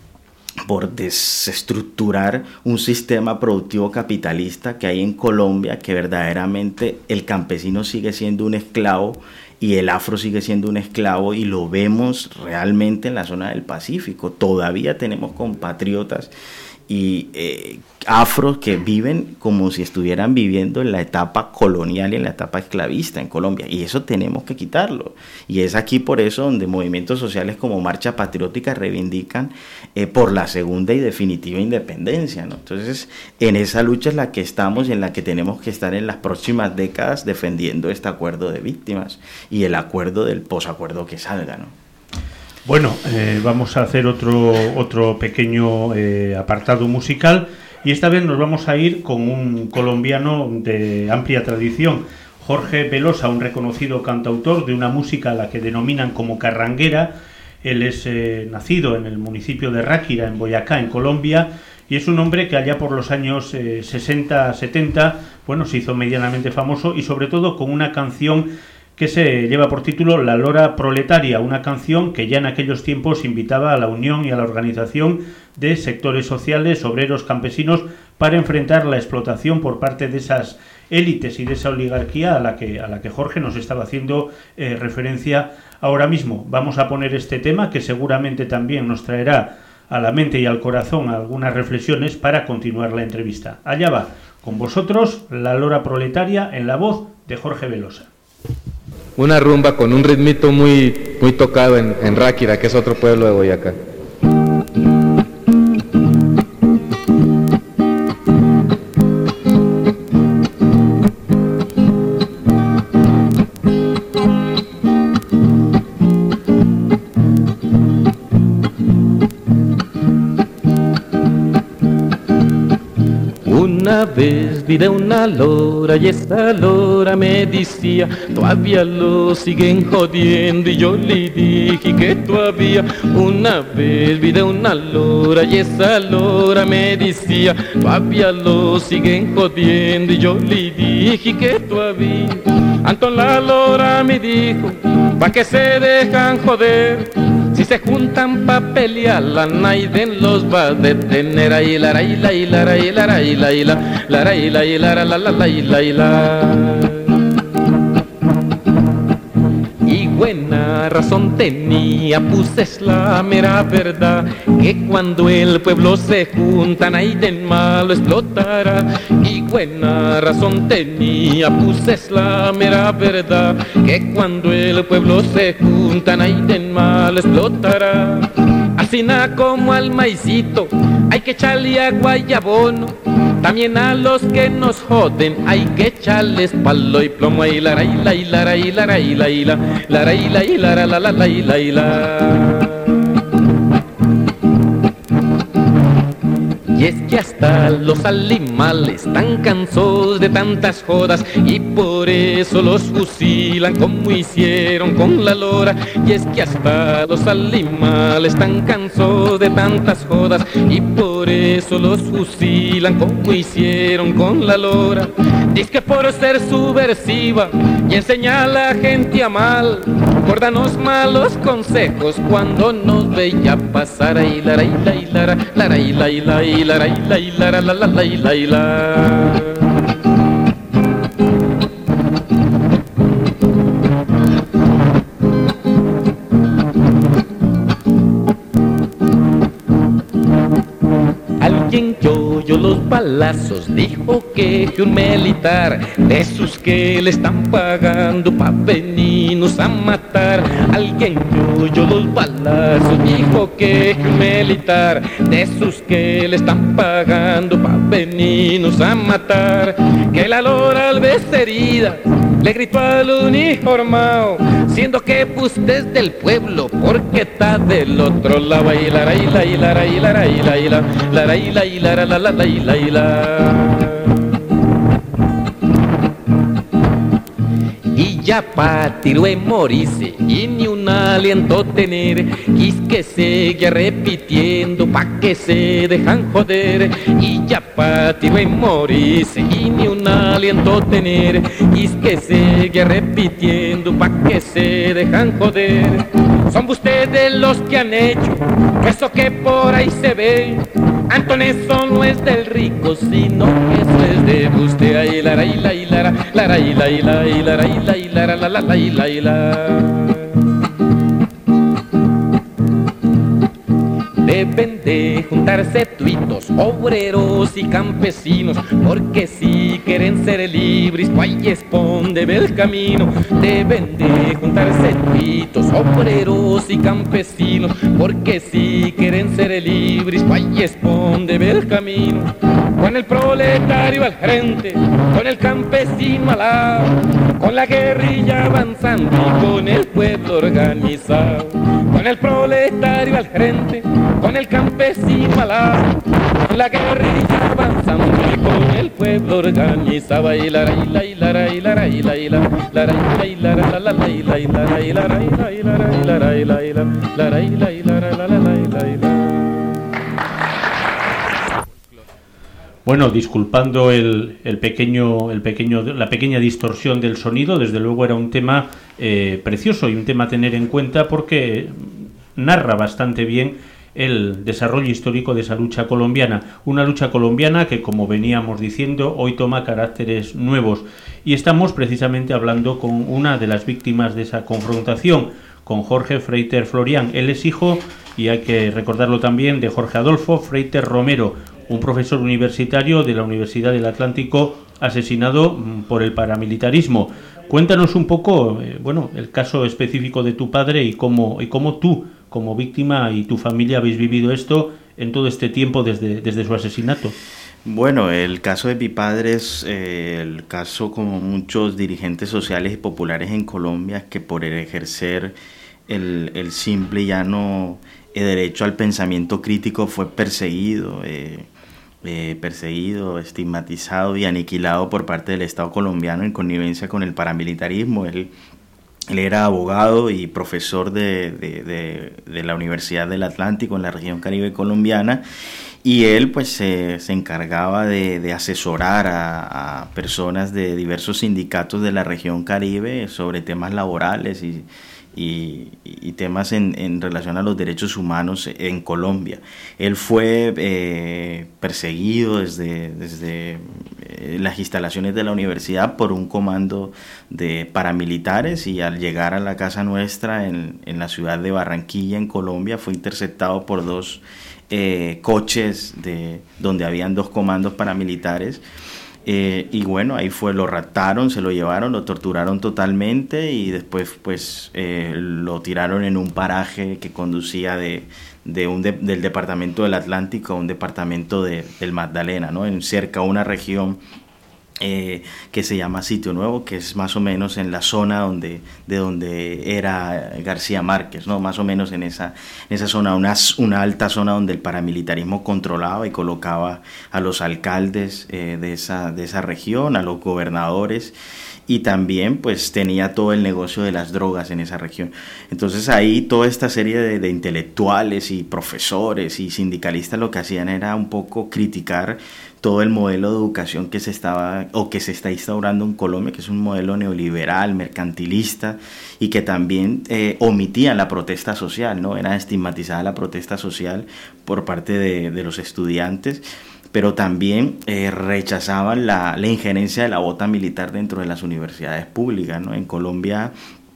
por desestructurar un sistema productivo capitalista que hay en Colombia, que verdaderamente el campesino sigue siendo un esclavo y el afro sigue siendo un esclavo, y lo vemos realmente en la zona del Pacífico. Todavía tenemos compatriotas y eh, afros que viven como si estuvieran viviendo en la etapa colonial y en la etapa esclavista en Colombia, y eso tenemos que quitarlo. Y es aquí por eso donde movimientos sociales como Marcha Patriótica reivindican eh, por la segunda y definitiva independencia, ¿no? Entonces, en esa lucha es la que estamos y en la que tenemos que estar en las próximas décadas, defendiendo este acuerdo de víctimas y el acuerdo del posacuerdo que salga, ¿no? Bueno, eh, vamos a hacer otro, otro pequeño eh, apartado musical, y esta vez nos vamos a ir con un colombiano de amplia tradición, Jorge Velosa, un reconocido cantautor de una música a la que denominan como carranguera. Él es eh, nacido en el municipio de Ráquira, en Boyacá, en Colombia, y es un hombre que allá por los años eh, sesenta, setenta, bueno, se hizo medianamente famoso, y sobre todo con una canción que se lleva por título La Lora Proletaria, una canción que ya en aquellos tiempos invitaba a la unión y a la organización de sectores sociales, obreros, campesinos, para enfrentar la explotación por parte de esas élites y de esa oligarquía a la que, a la que Jorge nos estaba haciendo eh, referencia ahora mismo. Vamos a poner este tema, que seguramente también nos traerá a la mente y al corazón algunas reflexiones para continuar la entrevista. Allá va, con vosotros, La Lora Proletaria, en la voz de Jorge Velosa. Una rumba con un ritmito muy, muy tocado en, en Ráquira, que es otro pueblo de Boyacá. Una vez vi de una lora y esa lora me decía, todavía lo siguen jodiendo, y yo le dije que todavía. Una vez vi de una lora y esa lora me decía, todavía lo siguen jodiendo, y yo le dije que todavía. Entonces la lora me dijo, pa' que se dejan joder, si se juntan pa' pelear, la naiden los va a detener. Ahí la ra y la y la ra y la ra y la y la la ra y la y la ra la la la y la y la. Y buena razón tenía, pues es la mera verdad, que cuando el pueblo se junta, naiden malo explotará. Y buena razón tenía, pues es la mera verdad, que cuando el pueblo se junta, naiden malo explotará. Así na como al maicito, hay que echarle agua y abono. También a los que nos joden hay que echarles palo y plomo. Y la ra y la y la ra y la ra y la y la la ra y la y la ra la la la y la y la. Y es que hasta los animales están cansados de tantas jodas, y por eso los fusilan como hicieron con la lora. Y es que hasta los animales están cansados de tantas jodas, y por eso los fusilan como hicieron con la lora. Dice que por ser subversiva y enseñar a la gente a mal, por darnos malos consejos cuando nos veía pasar. Ahí la ra y la y la ra, la ra y la y la y la la la la la la la la la. Alguien que oyó los balazos dijo que un militar de esos que le están pagando pa' venirnos a matar. Alguien que oyó los balazos dijo que un militar de esos que le están pagando pa' venirnos a matar. Que la lora al ver herida le gritó al uniformado, siendo que usted es del pueblo porque está del otro lado. Y la y la y la y la y la y la la y la y la la la la y la y la. Y ya pa' tiro en morirse y ni un aliento tener, quis que seguía repitiendo pa' que se dejan joder. Y ya pa' tiro en morirse y ni un aliento tener, quis que seguía repitiendo pa' que se dejan joder. Son ustedes los que han hecho eso que por ahí se ve. Antón, eso no es del rico, sino que eso es de usted. Ay, la, la, la, la, la, la, la, la, la, la, la, la, la, la, la, la. Deben de juntarse tuitos, obreros y campesinos, porque si quieren ser libres, pues responde el camino. Deben de juntarse tuitos, obreros y campesinos, porque si quieren ser libres, pues responde el camino. Con el proletario al frente, con el campesino al lado, con la guerrilla avanzando y con el pueblo organizado. Con el proletario al frente, con el campesino al lado, con la guerrilla avanzando y con el pueblo organizado. Y la y la y la y la y la y la la y la la la la y la y la y la y la y la y la y la y la la y la y la la la y la. Bueno, disculpando el, el pequeño, el pequeño, la pequeña distorsión del sonido, desde luego era un tema eh, precioso y un tema a tener en cuenta porque narra bastante bien el desarrollo histórico de esa lucha colombiana, una lucha colombiana que, como veníamos diciendo, hoy toma caracteres nuevos, y estamos precisamente hablando con una de las víctimas de esa confrontación, con Jorge Freiter Florián. Él es hijo, y hay que recordarlo también, de Jorge Adolfo Freiter Romero, un profesor universitario de la Universidad del Atlántico asesinado por el paramilitarismo. Cuéntanos un poco, eh, bueno, el caso específico de tu padre y cómo, y cómo tú, como víctima, y tu familia habéis vivido esto en todo este tiempo desde, desde su asesinato. Bueno, el caso de mi padre es eh, el caso, como muchos dirigentes sociales y populares en Colombia, que por ejercer el, el simple y llano eh, derecho al pensamiento crítico fue perseguido, eh, eh, perseguido, estigmatizado y aniquilado por parte del Estado colombiano en connivencia con el paramilitarismo. Él, él era abogado y profesor de, de, de, de la Universidad del Atlántico en la región Caribe colombiana, y él pues se, se encargaba de, de asesorar a, a personas de diversos sindicatos de la región Caribe sobre temas laborales y Y, y temas en, en relación a los derechos humanos en Colombia. Él fue eh, perseguido desde, desde eh, las instalaciones de la universidad por un comando de paramilitares, y al llegar a la casa nuestra en, en la ciudad de Barranquilla, en Colombia, fue interceptado por dos eh, coches de, donde habían dos comandos paramilitares. Eh, y bueno, ahí fue, lo raptaron, se lo llevaron, lo torturaron totalmente, y después pues eh, lo tiraron en un paraje que conducía de, de un de, del departamento del Atlántico a un departamento de, del Magdalena, ¿no? En cerca a una región Eh, que se llama Sitio Nuevo, que es más o menos en la zona donde, de donde era García Márquez, ¿no? Más o menos en esa, en esa zona, una, una alta zona donde el paramilitarismo controlaba y colocaba a los alcaldes eh, de, esa, de esa región, a los gobernadores, y también pues tenía todo el negocio de las drogas en esa región. Entonces ahí toda esta serie de, de intelectuales y profesores y sindicalistas lo que hacían era un poco criticar todo el modelo de educación que se estaba o que se está instaurando en Colombia, que es un modelo neoliberal, mercantilista, y que también eh, omitía la protesta social, ¿no? Era estigmatizada la protesta social por parte de, de los estudiantes, pero también eh, rechazaban la, la injerencia de la bota militar dentro de las universidades públicas, ¿no? En Colombia,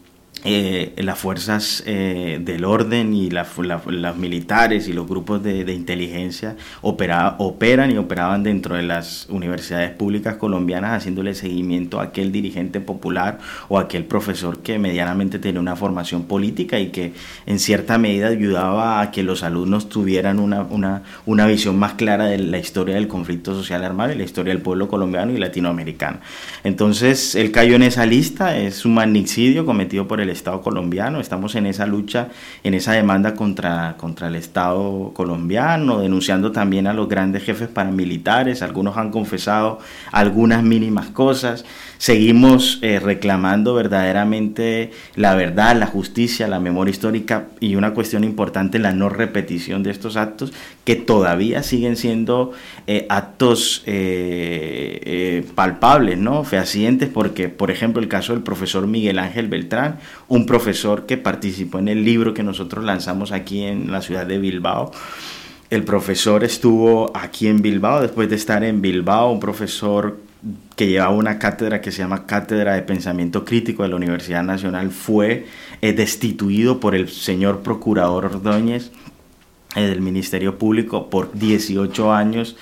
Eh, las fuerzas eh, del orden y la, la, las militares y los grupos de, de inteligencia opera, operan y operaban dentro de las universidades públicas colombianas, haciéndole seguimiento a aquel dirigente popular o a aquel profesor que medianamente tenía una formación política y que en cierta medida ayudaba a que los alumnos tuvieran una, una, una visión más clara de la historia del conflicto social armado y la historia del pueblo colombiano y latinoamericano. Entonces él cayó en esa lista, es un magnicidio cometido por el Estado colombiano. Estamos en esa lucha, en esa demanda contra, contra el Estado colombiano, denunciando también a los grandes jefes paramilitares. Algunos han confesado algunas mínimas cosas. Seguimos eh, reclamando verdaderamente la verdad, la justicia, la memoria histórica y una cuestión importante, la no repetición de estos actos que todavía siguen siendo eh, actos eh, eh, palpables, ¿no? Fehacientes, porque por ejemplo el caso del profesor Miguel Ángel Beltrán, un profesor que participó en el libro que nosotros lanzamos aquí en la ciudad de Bilbao. El profesor estuvo aquí en Bilbao, después de estar en Bilbao, un profesor que llevaba una cátedra que se llama Cátedra de Pensamiento Crítico de la Universidad Nacional, fue eh, destituido por el señor procurador Ordóñez eh, del Ministerio Público por dieciocho años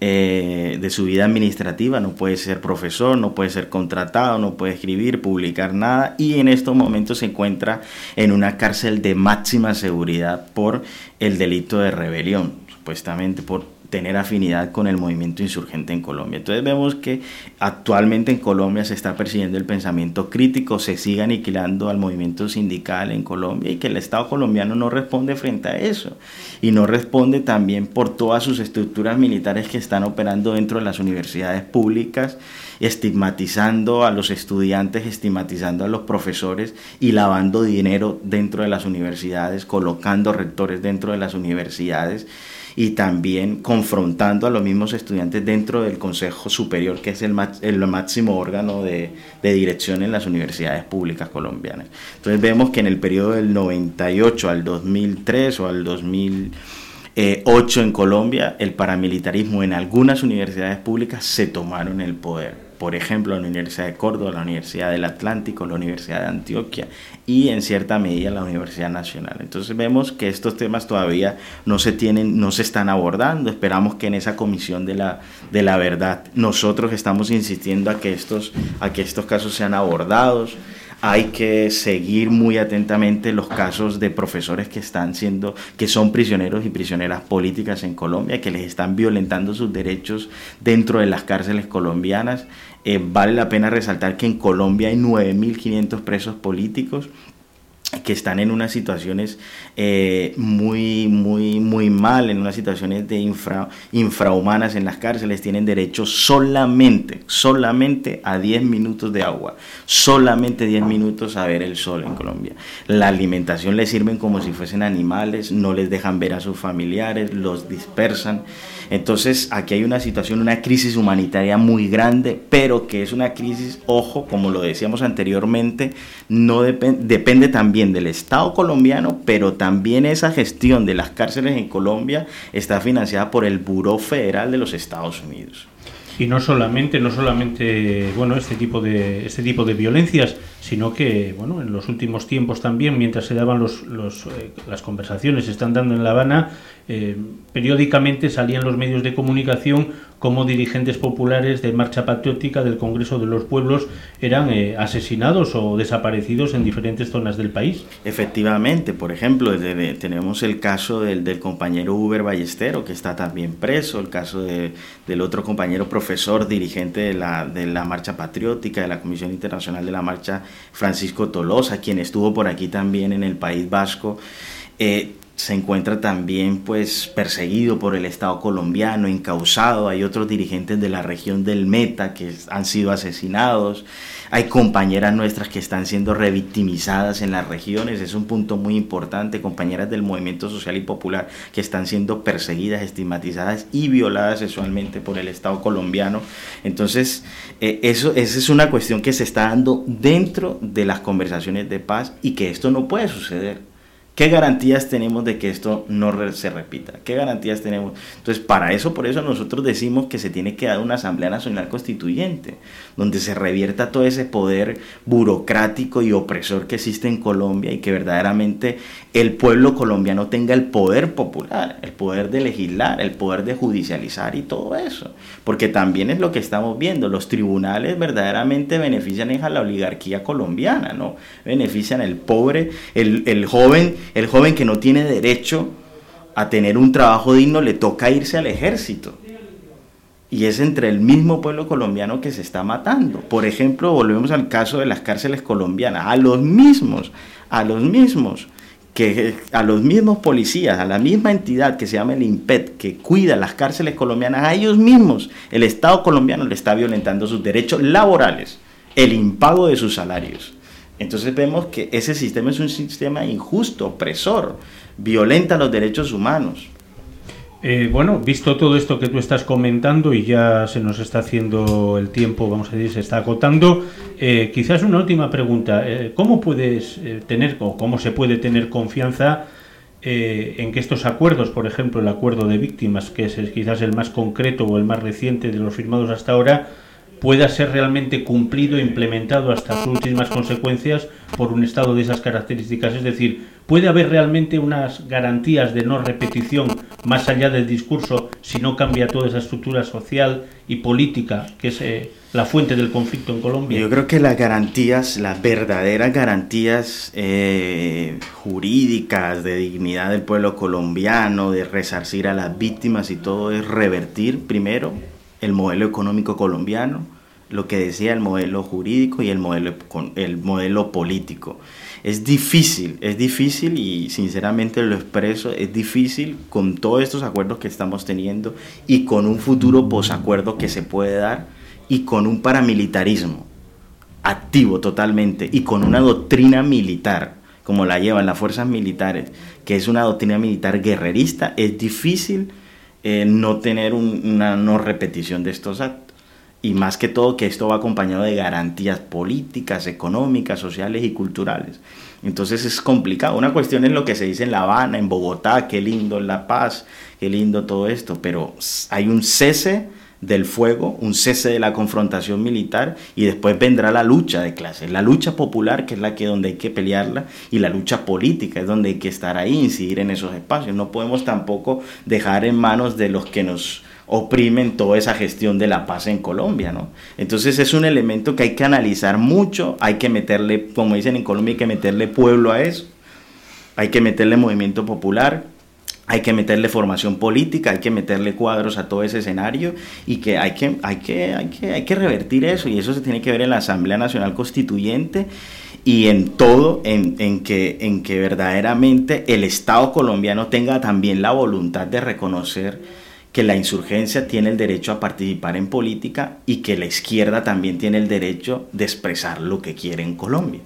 eh, de su vida administrativa. No puede ser profesor, no puede ser contratado, no puede escribir, publicar nada, y en estos momentos se encuentra en una cárcel de máxima seguridad por el delito de rebelión, supuestamente por tener afinidad con el movimiento insurgente en Colombia. Entonces vemos que actualmente en Colombia se está persiguiendo el pensamiento crítico, se sigue aniquilando al movimiento sindical en Colombia y que el Estado colombiano no responde frente a eso y no responde también por todas sus estructuras militares que están operando dentro de las universidades públicas, estigmatizando a los estudiantes, estigmatizando a los profesores y lavando dinero dentro de las universidades, colocando rectores dentro de las universidades y también confrontando a los mismos estudiantes dentro del Consejo Superior, que es el, el máximo órgano de, de dirección en las universidades públicas colombianas. Entonces vemos que en el periodo del noventa y ocho al dos mil tres o al dos mil ocho en Colombia, el paramilitarismo en algunas universidades públicas se tomaron el poder. Por ejemplo, la Universidad de Córdoba, la Universidad del Atlántico, la Universidad de Antioquia y en cierta medida la Universidad Nacional. Entonces vemos que estos temas todavía no se tienen, no se están abordando. Esperamos que en esa comisión de la, de la verdad nosotros estamos insistiendo a que estos, a que estos casos sean abordados. Hay que seguir muy atentamente los casos de profesores que están siendo, que son prisioneros y prisioneras políticas en Colombia, que les están violentando sus derechos dentro de las cárceles colombianas. Eh, vale la pena resaltar que en Colombia hay nueve mil quinientos presos políticos que están en unas situaciones eh, muy, muy, muy mal, en unas situaciones de infra, infrahumanas en las cárceles. Tienen derecho solamente, solamente a diez minutos de agua, solamente diez minutos a ver el sol en Colombia. La alimentación les sirven como si fuesen animales, no les dejan ver a sus familiares, los dispersan. Entonces aquí hay una situación, una crisis humanitaria muy grande, pero que es una crisis, ojo, como lo decíamos anteriormente, no dep- depende también del Estado colombiano, pero también esa gestión de las cárceles en Colombia está financiada por el Buró Federal de los Estados Unidos. Y no solamente, no solamente, bueno, este tipo de este tipo de violencias, sino que, bueno, en los últimos tiempos también, mientras se daban los, los eh, las conversaciones se están dando en La Habana, eh, periódicamente salían los medios de comunicación como dirigentes populares de Marcha Patriótica del Congreso de los Pueblos eran eh, asesinados o desaparecidos en diferentes zonas del país. Efectivamente, por ejemplo, de, de, tenemos el caso del, del compañero Uber Ballestero, que está también preso, el caso de, del otro compañero profesor dirigente de la, de la Marcha Patriótica, de la Comisión Internacional de la Marcha, Francisco Tolosa, quien estuvo por aquí también en el País Vasco. Eh, se encuentra también pues perseguido por el Estado colombiano, encausado. Hay otros dirigentes de la región del Meta que han sido asesinados. Hay compañeras nuestras que están siendo revictimizadas en las regiones, es un punto muy importante, compañeras del movimiento social y popular que están siendo perseguidas, estigmatizadas y violadas sexualmente por el Estado colombiano. Entonces, eh, eso, esa es una cuestión que se está dando dentro de las conversaciones de paz y que esto no puede suceder. ¿Qué garantías tenemos de que esto no re- se repita? ¿Qué garantías tenemos? Entonces, para eso, por eso nosotros decimos que se tiene que dar una Asamblea Nacional Constituyente, donde se revierta todo ese poder burocrático y opresor que existe en Colombia y que verdaderamente el pueblo colombiano tenga el poder popular, el poder de legislar, el poder de judicializar y todo eso. Porque también es lo que estamos viendo, los tribunales verdaderamente benefician a la oligarquía colombiana, ¿no? Benefician al pobre, el, el joven... El joven que no tiene derecho a tener un trabajo digno le toca irse al ejército. Y es entre el mismo pueblo colombiano que se está matando. Por ejemplo, volvemos al caso de las cárceles colombianas. A los mismos, a los mismos, que, a los mismos policías, a la misma entidad que se llama el INPET, que cuida las cárceles colombianas, a ellos mismos, el Estado colombiano le está violentando sus derechos laborales, el impago de sus salarios. Entonces vemos que ese sistema es un sistema injusto, opresor, violenta los derechos humanos. Eh, bueno, visto todo esto que tú estás comentando y ya se nos está haciendo el tiempo, vamos a decir, se está agotando, eh, quizás una última pregunta. Eh, ¿Cómo puedes eh, tener o cómo se puede tener confianza eh, en que estos acuerdos, por ejemplo el acuerdo de víctimas, que es el, quizás el más concreto o el más reciente de los firmados hasta ahora, pueda ser realmente cumplido e implementado hasta sus últimas consecuencias por un Estado de esas características? Es decir, ¿puede haber realmente unas garantías de no repetición más allá del discurso si no cambia toda esa estructura social y política que es eh, la fuente del conflicto en Colombia? Yo creo que las garantías, las verdaderas garantías eh, jurídicas de dignidad del pueblo colombiano, de resarcir a las víctimas y todo, es revertir primero el modelo económico colombiano, lo que decía el modelo jurídico y el modelo, el modelo político. Es difícil, es difícil y sinceramente lo expreso, es difícil con todos estos acuerdos que estamos teniendo y con un futuro posacuerdo que se puede dar y con un paramilitarismo activo totalmente y con una doctrina militar como la llevan las fuerzas militares, que es una doctrina militar guerrerista. Es difícil Eh, no tener un, una no repetición de estos actos y más que todo que esto va acompañado de garantías políticas, económicas, sociales y culturales. Entonces es complicado. Una cuestión es lo que se dice en La Habana, en Bogotá, qué lindo la paz, qué lindo todo esto, pero hay un cese del fuego, un cese de la confrontación militar y después vendrá la lucha de clases, la lucha popular, que es la que donde hay que pelearla, y la lucha política es donde hay que estar ahí, incidir en esos espacios. No podemos tampoco dejar en manos de los que nos oprimen toda esa gestión de la paz en Colombia, ¿no? Entonces es un elemento que hay que analizar mucho, hay que meterle, como dicen en Colombia, hay que meterle pueblo a eso, hay que meterle movimiento popular, hay que meterle formación política, hay que meterle cuadros a todo ese escenario y que hay que, hay que, hay que, hay que revertir eso, y eso se tiene que ver en la Asamblea Nacional Constituyente y en todo, en, en, que, en que verdaderamente el Estado colombiano tenga también la voluntad de reconocer que la insurgencia tiene el derecho a participar en política y que la izquierda también tiene el derecho de expresar lo que quiere en Colombia.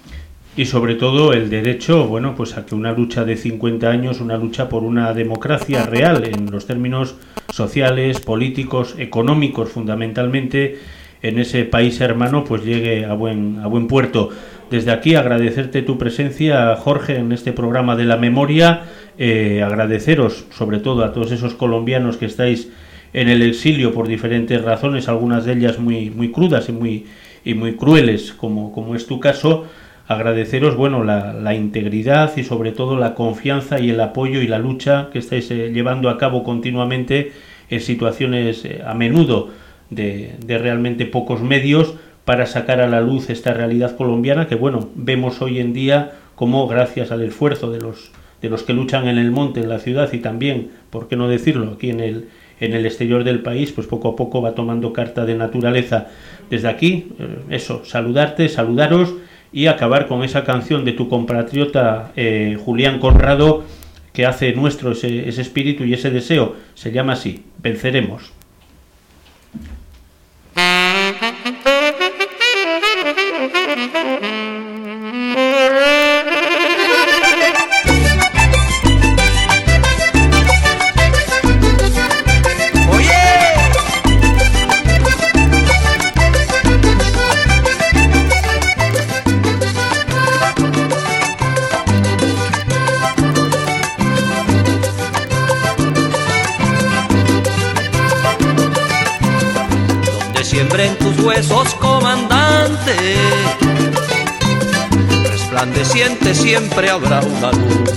Y sobre todo el derecho, bueno, pues a que una lucha de cincuenta años, una lucha por una democracia real en los términos sociales, políticos, económicos fundamentalmente, en ese país hermano, pues llegue a buen, a buen puerto. Desde aquí agradecerte tu presencia, Jorge, en este programa de la memoria, eh, agradeceros sobre todo a todos esos colombianos que estáis en el exilio por diferentes razones, algunas de ellas muy, muy crudas y muy, y muy crueles, como, como es tu caso. Agradeceros, bueno, la, la integridad y sobre todo la confianza y el apoyo y la lucha que estáis eh, llevando a cabo continuamente en situaciones eh, a menudo de, de realmente pocos medios para sacar a la luz esta realidad colombiana que, bueno, vemos hoy en día como gracias al esfuerzo de los, de los que luchan en el monte, en la ciudad y también, por qué no decirlo, aquí en el, en el exterior del país, pues poco a poco va tomando carta de naturaleza. Desde aquí, eh, eso, saludarte, saludaros y acabar con esa canción de tu compatriota eh, Julián Conrado, que hace nuestro ese, ese espíritu y ese deseo. Se llama así, Venceremos. En tus huesos, comandante, resplandeciente siempre habrá una luz,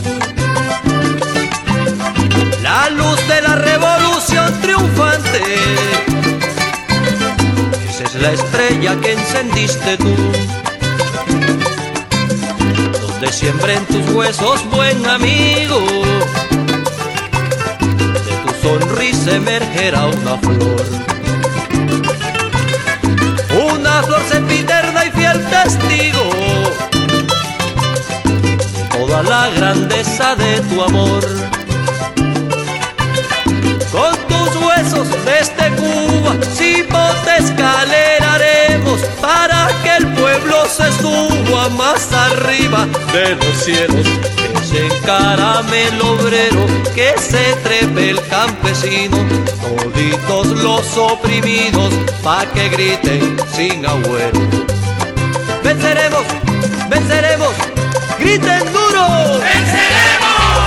la luz de la revolución triunfante. Esa es la estrella que encendiste tú, donde siempre en tus huesos, buen amigo, de tu sonrisa emergerá una flor. Una flor sempiterna y fiel testigo de toda la grandeza de tu amor. Con tus huesos desde Cuba, cipote escalera haremos para que el pueblo se suba más arriba de los cielos. Que se encarame el obrero, que se trepe el campesino, toditos los oprimidos, pa' que griten sin agüero. Venceremos, venceremos, griten duro. ¡Venceremos!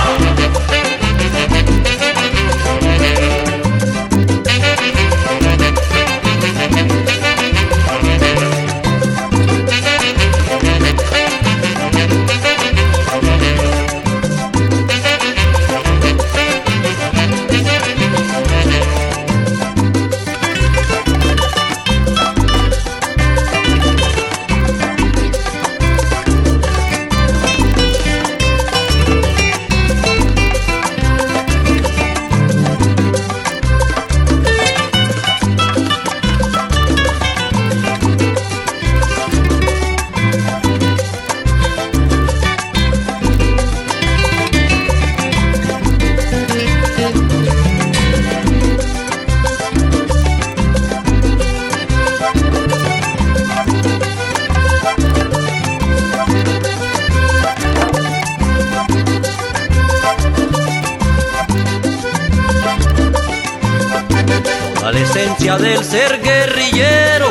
Del ser guerrillero,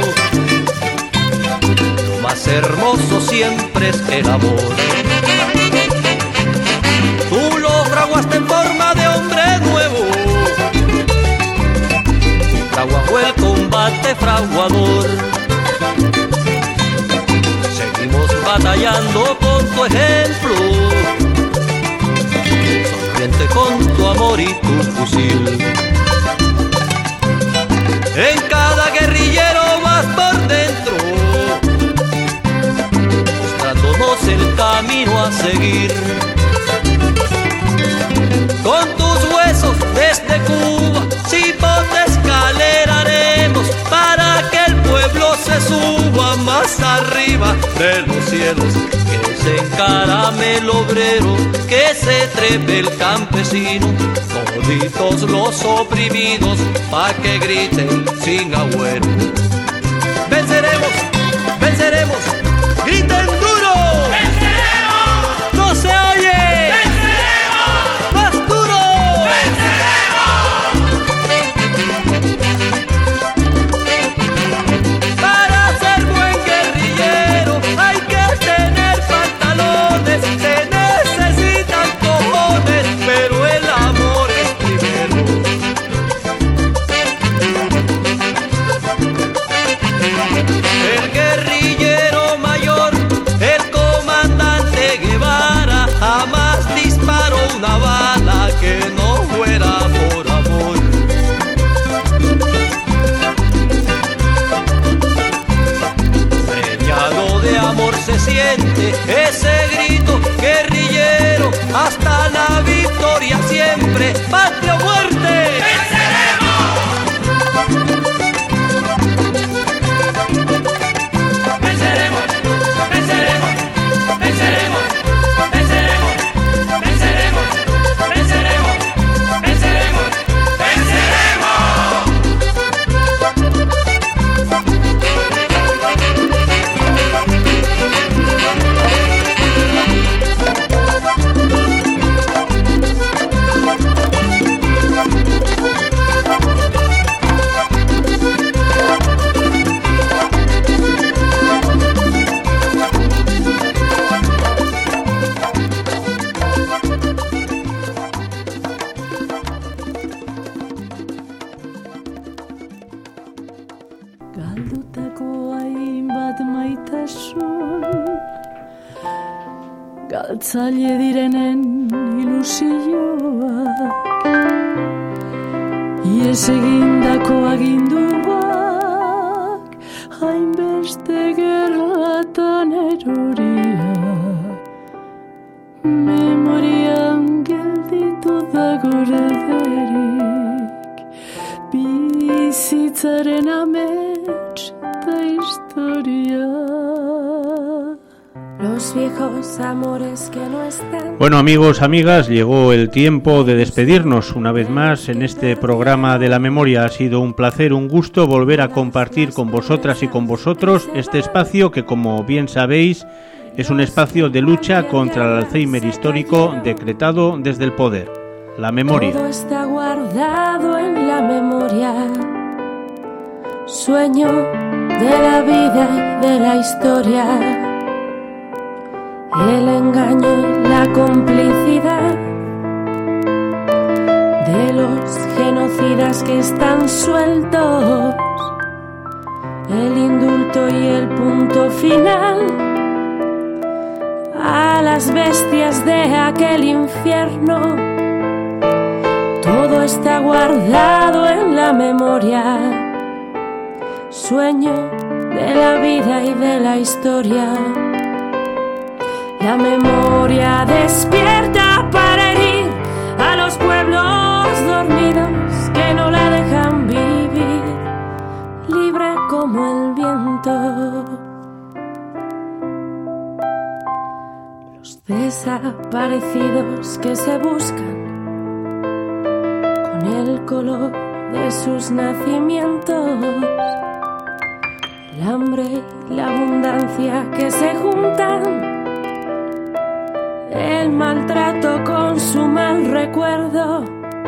lo más hermoso siempre es el amor. Tú lo fraguaste en forma de hombre nuevo, tú fraguaste el combate fraguador. Seguimos batallando con tu ejemplo, sonriente con tu amor y tu fusil. En cada guerrillero vas por dentro, mostrándonos el camino a seguir. Con tus huesos desde Cuba, cipote escalera haremos para que el pueblo se suba más arriba de los cielos. Que se encarame el obrero, que se trepe el campesino, toditos los oprimidos, pa' que griten sin agüero. Venceremos, venceremos, griten duro. ¡Venceremos! ¡No se oye! ¡Venceremos! ¡Más duro! ¡Venceremos! Para ser buen guerrillero hay que tener pantalones, se necesitan cojones, pero el amor es primero. El guerrillero mayor, el comandante Guevara, jamás disparó una bala que no fuera por amor. Preñado de amor se siente ese grito guerrillero, hasta la victoria siempre, patria o muerte. ¡Venceremos! Venceremos, venceremos, venceremos, venceremos, galtzaile direnen ilusioak, ies egindako aginduak, hainbeste gerratan eroriak, memorian gelditu da gorderik, bizitzaren amets eta historia. Los viejos amores que no están. Bueno, amigos, amigas, llegó el tiempo de despedirnos una vez más en este programa de la memoria. Ha sido un placer, un gusto volver a compartir con vosotras y con vosotros este espacio que, como bien sabéis, es un espacio de lucha contra el Alzheimer histórico decretado desde el poder. La memoria. Todo está guardado en la memoria. Sueño de la vida y de la historia. El engaño y la complicidad de los genocidas que están sueltos, el indulto y el punto final a las bestias de aquel infierno. Todo está guardado en la memoria, sueño de la vida y de la historia. La memoria despierta para herir a los pueblos dormidos que no la dejan vivir, libre como el viento. Los desaparecidos que se buscan con el color de sus nacimientos, el hambre y la abundancia que se juntan, el maltrato con su mal recuerdo,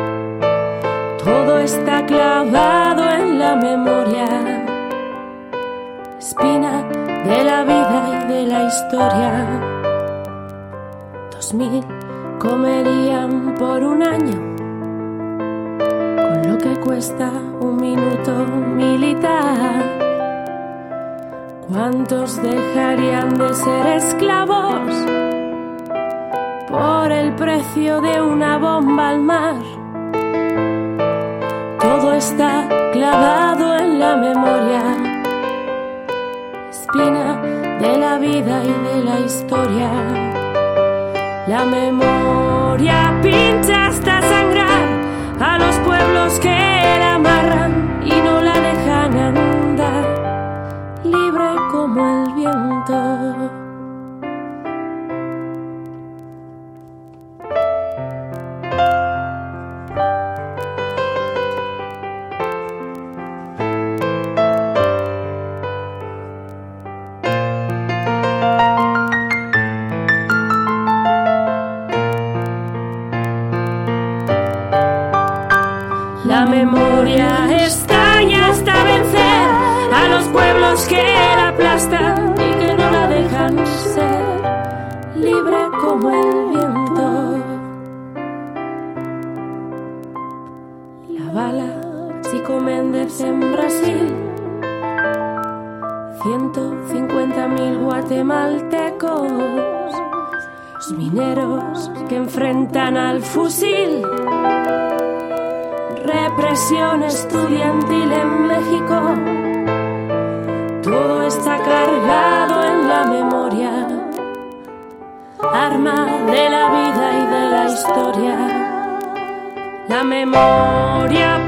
todo está clavado en la memoria, espina de la vida y de la historia. Dos mil comerían por un año, con lo que cuesta un minuto militar. ¿Cuántos dejarían de ser esclavos por el precio de una bomba al mar? Todo está clavado en la memoria, espina de la vida y de la historia. La memoria pincha hasta sangrar a los pueblos que la amarran y no la dejan andar, libre como el viento. La memoria estalla hasta vencer a los pueblos que la aplastan y que no la dejan ser, libre como el viento. La bala Chico Méndez en Brasil, ciento cincuenta mil guatemaltecos, los mineros que enfrentan al fusil. Represión estudiantil en México, todo está cargado en la memoria, arma de la vida y de la historia. La memoria